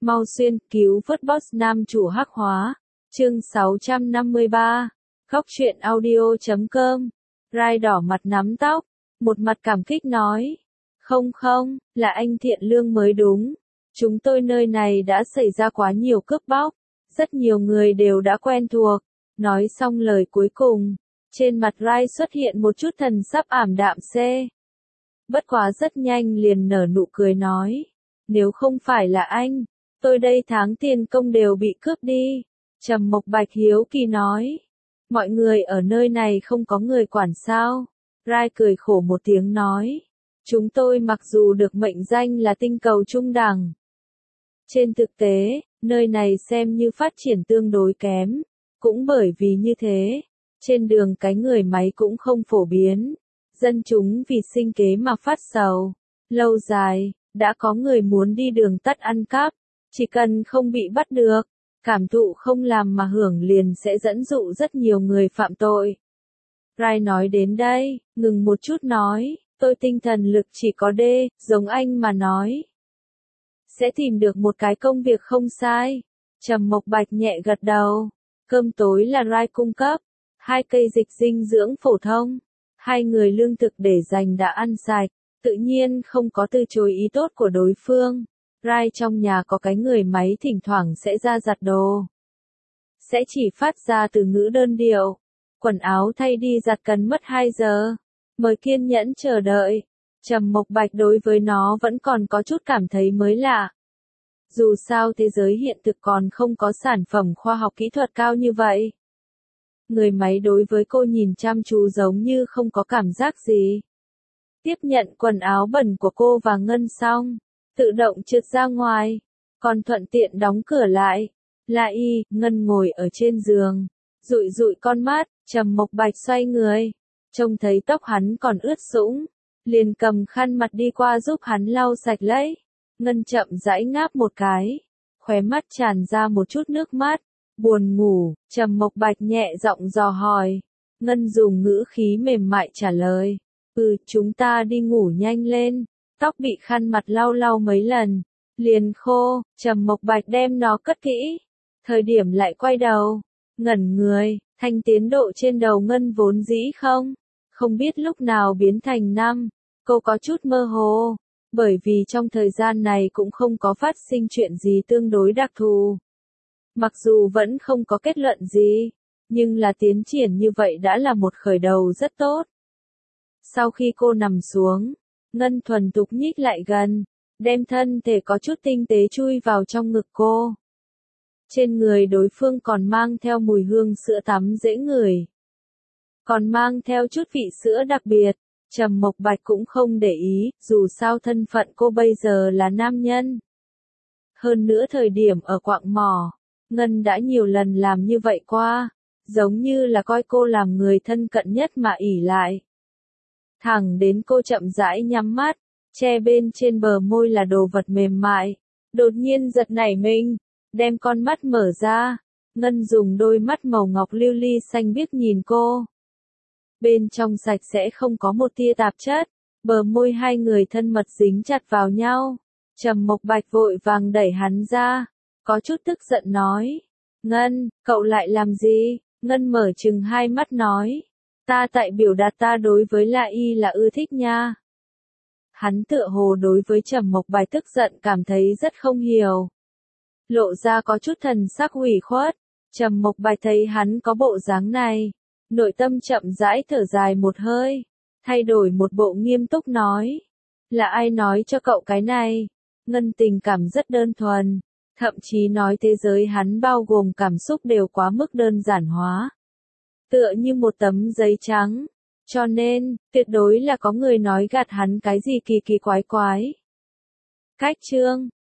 Mau xuyên, cứu vớt boss nam chủ hắc hóa. Chương 653. Góc truyện audio.com. Rai đỏ mặt nắm tóc, một mặt cảm kích nói. Không, là anh thiện lương mới đúng. Chúng tôi nơi này đã xảy ra quá nhiều cướp bóc. Rất nhiều người đều đã quen thuộc. Nói xong lời cuối cùng. Trên mặt Rai xuất hiện một chút thần sắc ảm đạm xê. Bất quá rất nhanh liền nở nụ cười nói. Nếu không phải là anh, tôi đây tháng tiền công đều bị cướp đi. Trầm Mộc Bạch hiếu kỳ nói. Mọi người ở nơi này không có người quản sao? Rai cười khổ một tiếng nói. Chúng tôi mặc dù được mệnh danh là tinh cầu trung đẳng. Trên thực tế, nơi này xem như phát triển tương đối kém. Cũng bởi vì như thế, trên đường cái người máy cũng không phổ biến. Dân chúng vì sinh kế mà phát sầu. Lâu dài, đã có người muốn đi đường tắt ăn cắp. Chỉ cần không bị bắt được, cảm thụ không làm mà hưởng liền sẽ dẫn dụ rất nhiều người phạm tội. Rai nói đến đây, ngừng một chút nói, tôi tinh thần lực chỉ có D, giống anh mà nói. Sẽ tìm được một cái công việc không sai. Trầm Mộc Bạch nhẹ gật đầu. Cơm tối là Rai cung cấp. 2 cây dịch dinh dưỡng phổ thông. 2 người lương thực để dành đã ăn sạch. Tự nhiên không có từ chối ý tốt của đối phương. Rai trong nhà có cái người máy thỉnh thoảng sẽ ra giặt đồ. Sẽ chỉ phát ra từ ngữ đơn điệu. Quần áo thay đi giặt cần mất 2 giờ. Mời kiên nhẫn chờ đợi. Trầm Mộc Bạch đối với nó vẫn còn có chút cảm thấy mới lạ. Dù sao thế giới hiện thực còn không có sản phẩm khoa học kỹ thuật cao như vậy. Người máy đối với cô nhìn chăm chú giống như không có cảm giác gì. Tiếp nhận quần áo bẩn của cô và Ngân xong, tự động trượt ra ngoài, còn thuận tiện đóng cửa lại. Ngân ngồi ở trên giường, dụi dụi con mắt, Trầm Mộc Bạch xoay người, trông thấy tóc hắn còn ướt sũng, liền cầm khăn mặt đi qua giúp hắn lau sạch lấy. Ngân chậm rãi ngáp một cái, khóe mắt tràn ra một chút nước mắt, buồn ngủ. Trầm Mộc Bạch nhẹ giọng dò hỏi. Ngân dùng ngữ khí mềm mại trả lời. Chúng ta đi ngủ nhanh lên. Tóc bị khăn mặt lau lau mấy lần, liền khô. Trầm Mộc Bạch đem nó cất kỹ. Thời điểm lại quay đầu, ngẩn người, thanh tiến độ trên đầu Ngân vốn dĩ không biết lúc nào biến thành 5. Cô có chút mơ hồ, bởi vì trong thời gian này cũng không có phát sinh chuyện gì tương đối đặc thù. Mặc dù vẫn không có kết luận gì, nhưng là tiến triển như vậy đã là một khởi đầu rất tốt. Sau khi cô nằm xuống, Ngân thuần thục nhích lại gần, đem thân thể có chút tinh tế chui vào trong ngực cô. Trên người đối phương còn mang theo mùi hương sữa tắm dễ ngửi. Còn mang theo chút vị sữa đặc biệt. Trầm Mộc Bạch cũng không để ý, dù sao thân phận cô bây giờ là nam nhân. Hơn nữa thời điểm ở quạng mỏ, Ngân đã nhiều lần làm như vậy qua, giống như là coi cô làm người thân cận nhất mà ỷ lại. Thẳng đến cô chậm rãi nhắm mắt, che bên trên bờ môi là đồ vật mềm mại, đột nhiên giật nảy mình, đem con mắt mở ra. Ngân dùng đôi mắt màu ngọc lưu ly xanh biếc nhìn cô. Bên trong sạch sẽ không có một tia tạp chất, bờ môi 2 người thân mật dính chặt vào nhau. Trầm Mộc Bạch vội vàng đẩy hắn ra, có chút tức giận nói. Ngân, cậu lại làm gì? Ngân mở trừng 2 mắt nói. Ta tại biểu đạt ta đối với là ưa thích nha. Hắn tựa hồ đối với Trầm Mộc Bạch tức giận cảm thấy rất không hiểu. Lộ ra có chút thần sắc ủy khuất. Trầm Mộc Bạch thấy hắn có bộ dáng này, nội tâm chậm rãi thở dài một hơi, thay đổi một bộ nghiêm túc nói. Là ai nói cho cậu cái này? Ngân tình cảm rất đơn thuần, thậm chí nói thế giới hắn bao gồm cảm xúc đều quá mức đơn giản hóa. Tựa như một tấm giấy trắng, cho nên, tuyệt đối là có người nói gạt hắn cái gì kỳ kỳ quái quái. Cách chương